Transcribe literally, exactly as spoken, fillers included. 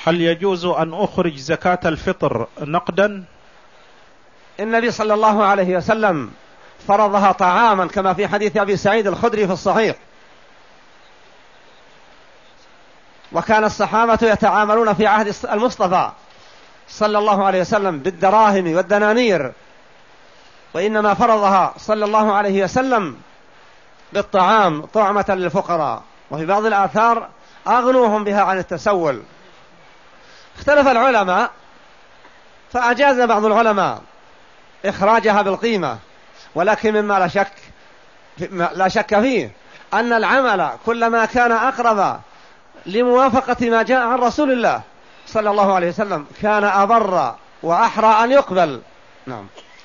هل يجوز أن أخرج زكاة الفطر نقدا؟ النبي صلى الله عليه وسلم فرضها طعاما كما في حديث أبي سعيد الخدري في الصحيح، وكان الصحابة يتعاملون في عهد المصطفى صلى الله عليه وسلم بالدراهم والدنانير، وإنما فرضها صلى الله عليه وسلم بالطعام طعمة للفقراء، وفي بعض الآثار أغنوهم بها عن التسول. اختلف العلماء فأجاز بعض العلماء إخراجها بالقيمة، ولكن مما لا شك لا شك فيه أن العمل كلما كان أقرب لموافقة ما جاء عن رسول الله صلى الله عليه وسلم كان أبر وأحرى أن يقبل. نعم.